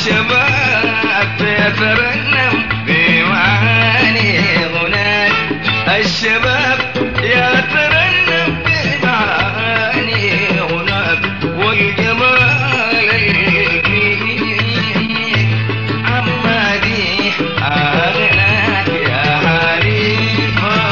الشباب يترنم بمعاني غناك، الشباب يترنم بمعاني غناك، والجمال الجميل عما دي أغناك يا حليفة.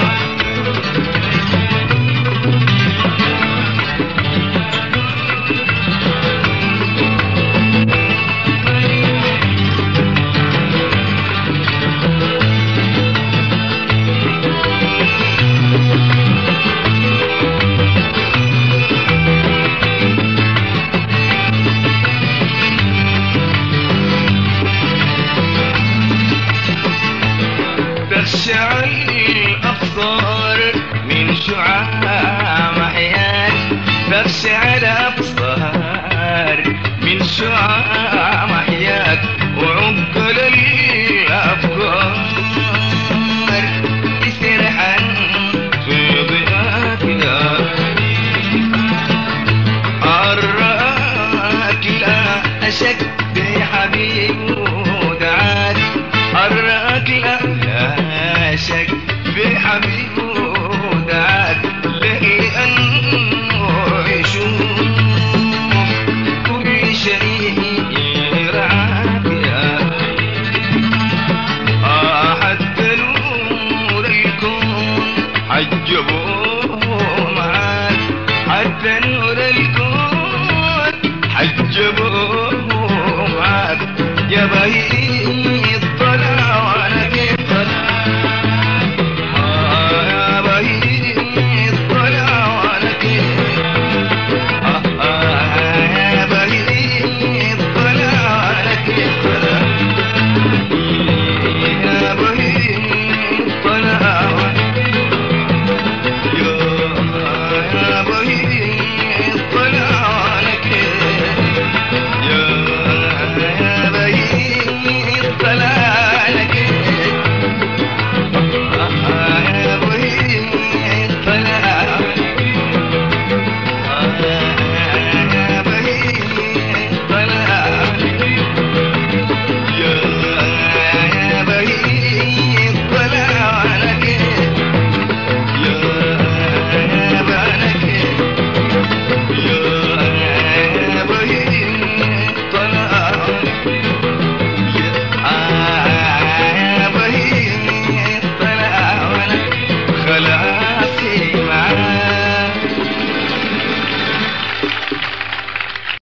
تخشع الأبصار من شعاع محياك، تخشع الأبصار من شعاع محياك، وعقل الأفكار يسرحن في ضياك يا أراك لا أشك بحبيب ودعاك، أراك لا شك بحبيب ودعاك، لأنه يشوف كل شيء يرعاك يا حتى نور الكون حجبوه معاك، حتى نور الكون حجبوه معاك يا بهي